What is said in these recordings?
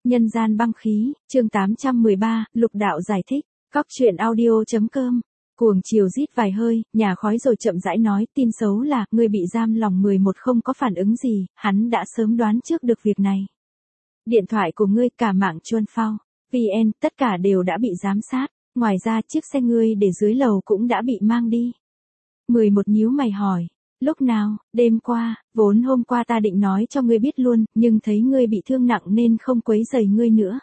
Nhân gian băng khí, chương 813, Lục Đạo giải thích, Cóc truyện audio.com. Cuồng chiều rít vài hơi, nhả khói rồi chậm rãi nói, tin xấu là, ngươi bị giam lòng 11 không có phản ứng gì, hắn đã sớm đoán trước được việc này. Điện thoại của ngươi, cả mạng chuân phao, VN, tất cả đều đã bị giám sát, ngoài ra chiếc xe ngươi để dưới lầu cũng đã bị mang đi. 11 nhíu mày hỏi. Lúc nào? Đêm qua, vốn hôm qua ta định nói cho ngươi biết luôn, nhưng thấy ngươi bị thương nặng nên không quấy rầy ngươi nữa.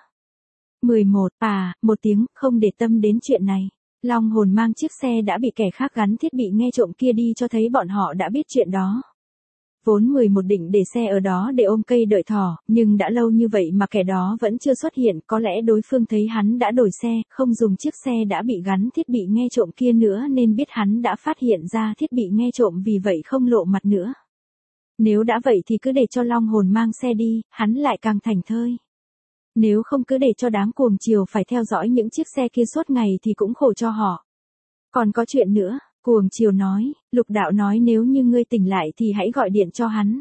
11, một tiếng, không để tâm đến chuyện này. Long hồn mang chiếc xe đã bị kẻ khác gắn thiết bị nghe trộm kia đi cho thấy bọn họ đã biết chuyện đó. Vốn 11 định để xe ở đó để ôm cây đợi thỏ, nhưng đã lâu như vậy mà kẻ đó vẫn chưa xuất hiện, có lẽ đối phương thấy hắn đã đổi xe, không dùng chiếc xe đã bị gắn thiết bị nghe trộm kia nữa nên biết hắn đã phát hiện ra thiết bị nghe trộm vì vậy không lộ mặt nữa. Nếu đã vậy thì cứ để cho Long hồn mang xe đi, hắn lại càng thảnh thơi. Nếu không cứ để cho đám cuồng chiều phải theo dõi những chiếc xe kia suốt ngày thì cũng khổ cho họ. Còn có chuyện nữa. Cuồng chiều nói, Lục Đạo nói nếu như ngươi tỉnh lại thì hãy gọi điện cho hắn.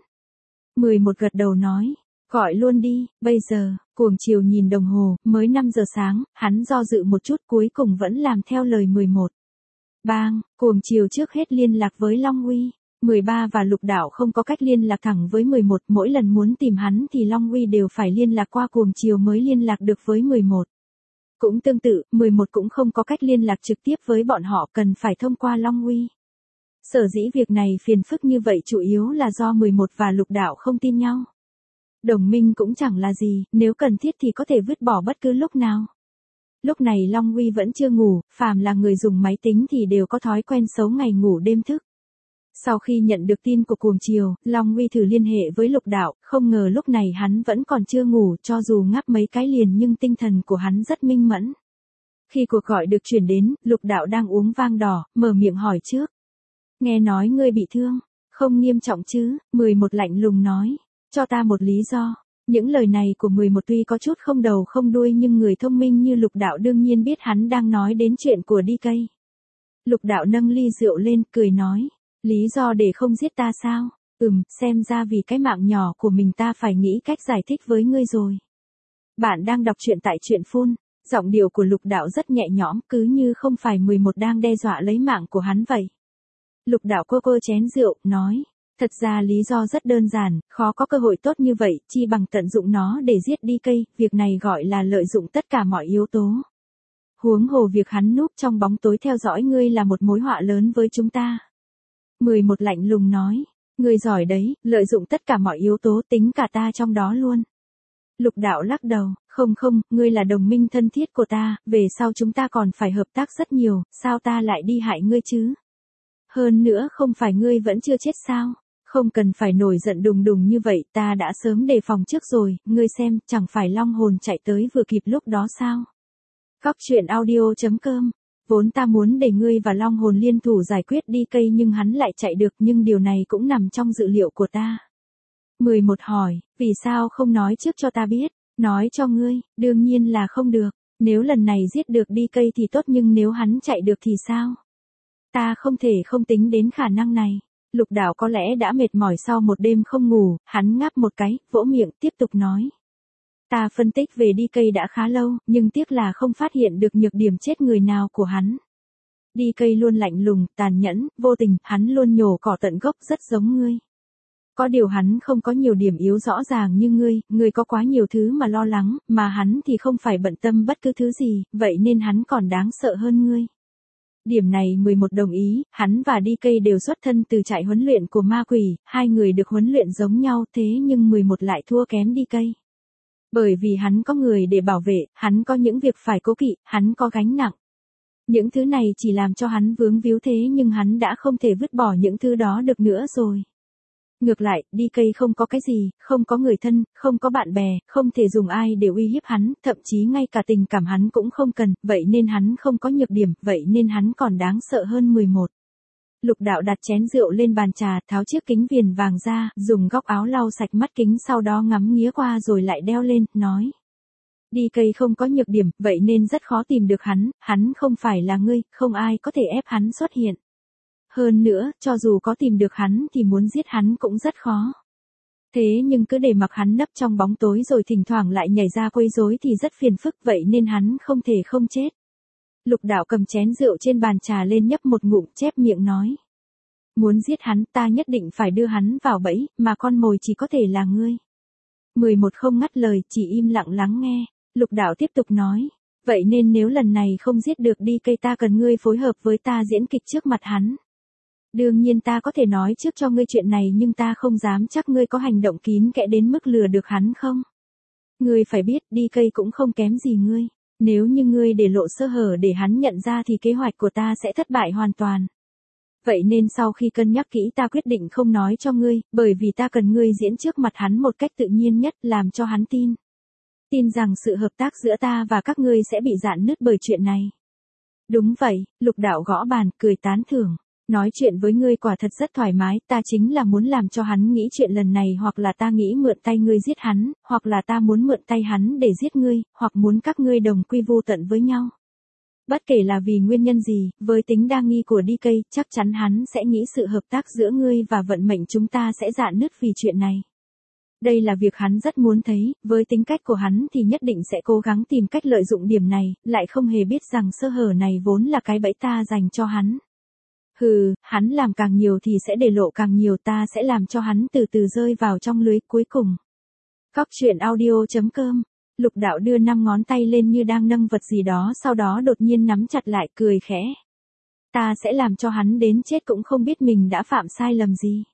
11 gật đầu nói, gọi luôn đi, bây giờ, cuồng chiều nhìn đồng hồ, mới 5 giờ sáng, hắn do dự một chút cuối cùng vẫn làm theo lời 11. Bang, cuồng chiều trước hết liên lạc với Long Uy, 13 và Lục Đạo không có cách liên lạc thẳng với 11, mỗi lần muốn tìm hắn thì Long Uy đều phải liên lạc qua cuồng chiều mới liên lạc được với 11. Cũng tương tự, 11 cũng không có cách liên lạc trực tiếp với bọn họ cần phải thông qua Long Uy. Sở dĩ việc này phiền phức như vậy chủ yếu là do 11 và Lục Đạo không tin nhau. Đồng minh cũng chẳng là gì, nếu cần thiết thì có thể vứt bỏ bất cứ lúc nào. Lúc này Long Uy vẫn chưa ngủ, phàm là người dùng máy tính thì đều có thói quen xấu ngày ngủ đêm thức. Sau khi nhận được tin của cuồng chiều, Long Uy thử liên hệ với Lục Đạo, không ngờ lúc này hắn vẫn còn chưa ngủ, cho dù ngáp mấy cái liền nhưng tinh thần của hắn rất minh mẫn. Khi cuộc gọi được chuyển đến, Lục Đạo đang uống vang đỏ, mở miệng hỏi trước. Nghe nói ngươi bị thương, không nghiêm trọng chứ? 11 lạnh lùng nói, cho ta một lý do. Những lời này của 11 tuy có chút không đầu không đuôi nhưng người thông minh như Lục Đạo đương nhiên biết hắn đang nói đến chuyện của DK. Lục Đạo nâng ly rượu lên, cười nói. Lý do để không giết ta sao? Xem ra vì cái mạng nhỏ của mình ta phải nghĩ cách giải thích với ngươi rồi. Bạn đang đọc truyện tại truyện phun. Giọng điệu của Lục Đạo rất nhẹ nhõm, cứ như không phải 11 đang đe dọa lấy mạng của hắn vậy. Lục Đạo cô chén rượu, nói. Thật ra lý do rất đơn giản, khó có cơ hội tốt như vậy, chi bằng tận dụng nó để giết DK, việc này gọi là lợi dụng tất cả mọi yếu tố. Huống hồ việc hắn núp trong bóng tối theo dõi ngươi là một mối họa lớn với chúng ta. 11 lạnh lùng nói, ngươi giỏi đấy, lợi dụng tất cả mọi yếu tố tính cả ta trong đó luôn. Lục Đạo lắc đầu, không, ngươi là đồng minh thân thiết của ta, về sau chúng ta còn phải hợp tác rất nhiều, sao ta lại đi hại ngươi chứ? Hơn nữa không phải ngươi vẫn chưa chết sao? Không cần phải nổi giận đùng đùng như vậy, ta đã sớm đề phòng trước rồi, ngươi xem, chẳng phải Long hồn chạy tới vừa kịp lúc đó sao? Cóc truyện audio.com. Vốn ta muốn để ngươi và Long hồn liên thủ giải quyết DK nhưng hắn lại chạy được nhưng điều này cũng nằm trong dự liệu của ta. 11 hỏi, vì sao không nói trước cho ta biết, nói cho ngươi, đương nhiên là không được, nếu lần này giết được DK thì tốt nhưng nếu hắn chạy được thì sao? Ta không thể không tính đến khả năng này. Lục Đạo có lẽ đã mệt mỏi sau một đêm không ngủ, hắn ngáp một cái, vỗ miệng tiếp tục nói. Ta phân tích về DK đã khá lâu, nhưng tiếc là không phát hiện được nhược điểm chết người nào của hắn. DK luôn lạnh lùng, tàn nhẫn, vô tình, hắn luôn nhổ cỏ tận gốc rất giống ngươi. Có điều hắn không có nhiều điểm yếu rõ ràng như ngươi có quá nhiều thứ mà lo lắng, mà hắn thì không phải bận tâm bất cứ thứ gì, vậy nên hắn còn đáng sợ hơn ngươi. Điểm này 11 đồng ý, hắn và DK đều xuất thân từ trại huấn luyện của ma quỷ, hai người được huấn luyện giống nhau thế nhưng 11 lại thua kém DK. Bởi vì hắn có người để bảo vệ, hắn có những việc phải cố kỵ, hắn có gánh nặng. Những thứ này chỉ làm cho hắn vướng víu thế nhưng hắn đã không thể vứt bỏ những thứ đó được nữa rồi. Ngược lại, DK không có cái gì, không có người thân, không có bạn bè, không thể dùng ai để uy hiếp hắn, thậm chí ngay cả tình cảm hắn cũng không cần, vậy nên hắn không có nhược điểm, vậy nên hắn còn đáng sợ hơn 11. Lục Đạo đặt chén rượu lên bàn trà, tháo chiếc kính viền vàng ra, dùng góc áo lau sạch mắt kính sau đó ngắm nghía qua rồi lại đeo lên, nói. DK không có nhược điểm, vậy nên rất khó tìm được hắn không phải là ngươi, không ai có thể ép hắn xuất hiện. Hơn nữa, cho dù có tìm được hắn thì muốn giết hắn cũng rất khó. Thế nhưng cứ để mặc hắn nấp trong bóng tối rồi thỉnh thoảng lại nhảy ra quấy rối thì rất phiền phức, vậy nên hắn không thể không chết. Lục Đạo cầm chén rượu trên bàn trà lên nhấp một ngụm, chép miệng nói. Muốn giết hắn, ta nhất định phải đưa hắn vào bẫy, mà con mồi chỉ có thể là ngươi. 11 không ngắt lời, chỉ im lặng lắng nghe. Lục Đạo tiếp tục nói. Vậy nên nếu lần này không giết được đi cây, ta cần ngươi phối hợp với ta diễn kịch trước mặt hắn. Đương nhiên ta có thể nói trước cho ngươi chuyện này, nhưng ta không dám chắc ngươi có hành động kín kẽ đến mức lừa được hắn không. Ngươi phải biết, đi cây cũng không kém gì ngươi. Nếu như ngươi để lộ sơ hở để hắn nhận ra thì kế hoạch của ta sẽ thất bại hoàn toàn. Vậy nên sau khi cân nhắc kỹ ta quyết định không nói cho ngươi, bởi vì ta cần ngươi diễn trước mặt hắn một cách tự nhiên nhất, làm cho hắn tin. Tin rằng sự hợp tác giữa ta và các ngươi sẽ bị rạn nứt bởi chuyện này. Đúng vậy, Lục Đạo gõ bàn, cười tán thưởng. Nói chuyện với ngươi quả thật rất thoải mái, ta chính là muốn làm cho hắn nghĩ chuyện lần này, hoặc là ta nghĩ mượn tay ngươi giết hắn, hoặc là ta muốn mượn tay hắn để giết ngươi, hoặc muốn các ngươi đồng quy vu tận với nhau. Bất kể là vì nguyên nhân gì, với tính đa nghi của DK, chắc chắn hắn sẽ nghĩ sự hợp tác giữa ngươi và vận mệnh chúng ta sẽ rạn nứt vì chuyện này. Đây là việc hắn rất muốn thấy, với tính cách của hắn thì nhất định sẽ cố gắng tìm cách lợi dụng điểm này, lại không hề biết rằng sơ hở này vốn là cái bẫy ta dành cho hắn. Hừ, hắn làm càng nhiều thì sẽ để lộ càng nhiều, ta sẽ làm cho hắn từ từ rơi vào trong lưới cuối cùng. Cóc truyện audio.com. Lục Đạo đưa 5 ngón tay lên như đang nâng vật gì đó, sau đó đột nhiên nắm chặt lại, cười khẽ. Ta sẽ làm cho hắn đến chết cũng không biết mình đã phạm sai lầm gì.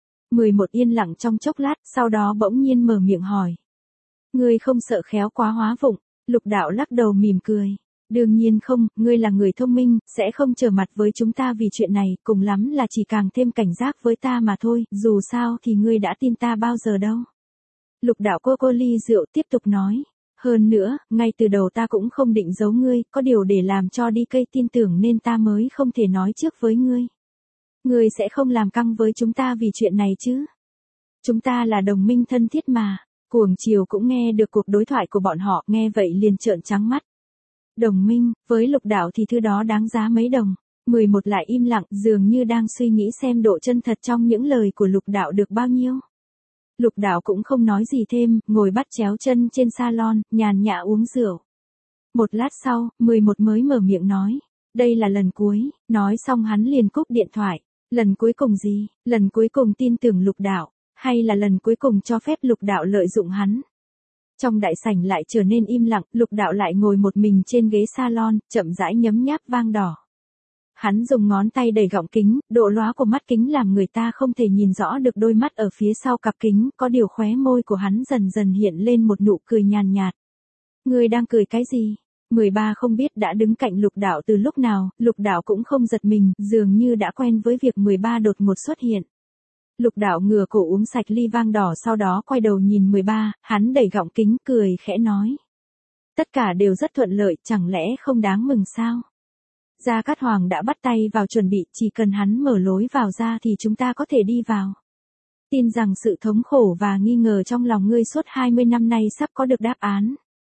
11 yên lặng trong chốc lát, sau đó bỗng nhiên mở miệng hỏi. Ngươi không sợ khéo quá hóa vụng? Lục Đạo lắc đầu mỉm cười. Đương nhiên không, ngươi là người thông minh, sẽ không trở mặt với chúng ta vì chuyện này, cùng lắm là chỉ càng thêm cảnh giác với ta mà thôi, dù sao thì ngươi đã tin ta bao giờ đâu. Lục Đạo cô ly rượu tiếp tục nói. Hơn nữa, ngay từ đầu ta cũng không định giấu ngươi, có điều để làm cho DK tin tưởng nên ta mới không thể nói trước với ngươi. Ngươi sẽ không làm căng với chúng ta vì chuyện này chứ? Chúng ta là đồng minh thân thiết mà. Cuồng Chiều cũng nghe được cuộc đối thoại của bọn họ, nghe vậy liền trợn trắng mắt. Đồng minh, với Lục Đạo thì thứ đó đáng giá mấy đồng. 11 lại im lặng, dường như đang suy nghĩ xem độ chân thật trong những lời của Lục Đạo được bao nhiêu. Lục Đạo cũng không nói gì thêm, ngồi bắt chéo chân trên salon, nhàn nhã uống rượu. Một lát sau, 11 mới mở miệng nói. Đây là lần cuối, nói xong hắn liền cúp điện thoại. Lần cuối cùng gì? Lần cuối cùng tin tưởng Lục Đạo, hay là lần cuối cùng cho phép Lục Đạo lợi dụng hắn? Trong đại sảnh lại trở nên im lặng, Lục Đạo lại ngồi một mình trên ghế salon, chậm rãi nhấm nháp vang đỏ. Hắn dùng ngón tay đẩy gọng kính, độ lóa của mắt kính làm người ta không thể nhìn rõ được đôi mắt ở phía sau cặp kính, có điều khóe môi của hắn dần dần hiện lên một nụ cười nhàn nhạt. Ngươi đang cười cái gì? 13 không biết đã đứng cạnh Lục Đạo từ lúc nào, Lục Đạo cũng không giật mình, dường như đã quen với việc 13 đột ngột xuất hiện. Lục Đạo ngửa cổ uống sạch ly vang đỏ, sau đó quay đầu nhìn 13, hắn đẩy gọng kính, cười khẽ nói. Tất cả đều rất thuận lợi, chẳng lẽ không đáng mừng sao? Gia Cát Hoàng đã bắt tay vào chuẩn bị, chỉ cần hắn mở lối vào ra thì chúng ta có thể đi vào. Tin rằng sự thống khổ và nghi ngờ trong lòng ngươi suốt 20 năm nay sắp có được đáp án.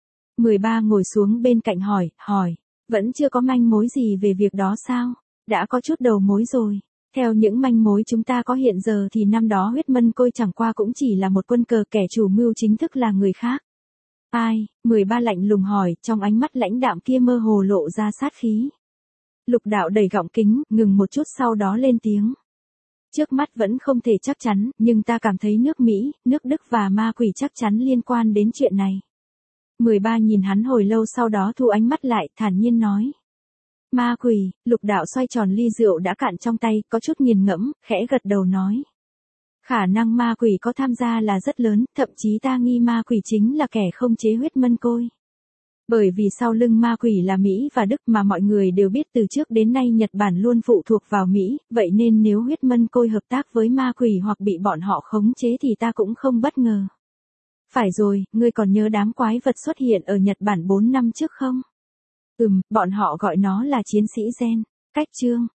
13 ngồi xuống bên cạnh hỏi, vẫn chưa có manh mối gì về việc đó sao? Đã có chút đầu mối rồi. Theo những manh mối chúng ta có hiện giờ thì năm đó Huyết Mân Côi chẳng qua cũng chỉ là một quân cờ, kẻ chủ mưu chính thức là người khác. Ai? 13 lạnh lùng hỏi, trong ánh mắt lãnh đạm kia mơ hồ lộ ra sát khí. Lục Đạo đẩy gọng kính, ngừng một chút sau đó lên tiếng. Trước mắt vẫn không thể chắc chắn, nhưng ta cảm thấy nước Mỹ, nước Đức và ma quỷ chắc chắn liên quan đến chuyện này. 13 nhìn hắn hồi lâu sau đó thu ánh mắt lại, thản nhiên nói. Ma quỷ? Lục Đạo xoay tròn ly rượu đã cạn trong tay, có chút nghiền ngẫm, khẽ gật đầu nói. Khả năng ma quỷ có tham gia là rất lớn, thậm chí ta nghi ma quỷ chính là kẻ không chế Huyết Mân Côi. Bởi vì sau lưng ma quỷ là Mỹ và Đức mà mọi người đều biết từ trước đến nay Nhật Bản luôn phụ thuộc vào Mỹ, vậy nên nếu Huyết Mân Côi hợp tác với ma quỷ hoặc bị bọn họ khống chế thì ta cũng không bất ngờ. Phải rồi, ngươi còn nhớ đám quái vật xuất hiện ở Nhật Bản 4 năm trước không? Bọn họ gọi nó là chiến sĩ gen. Cách chương.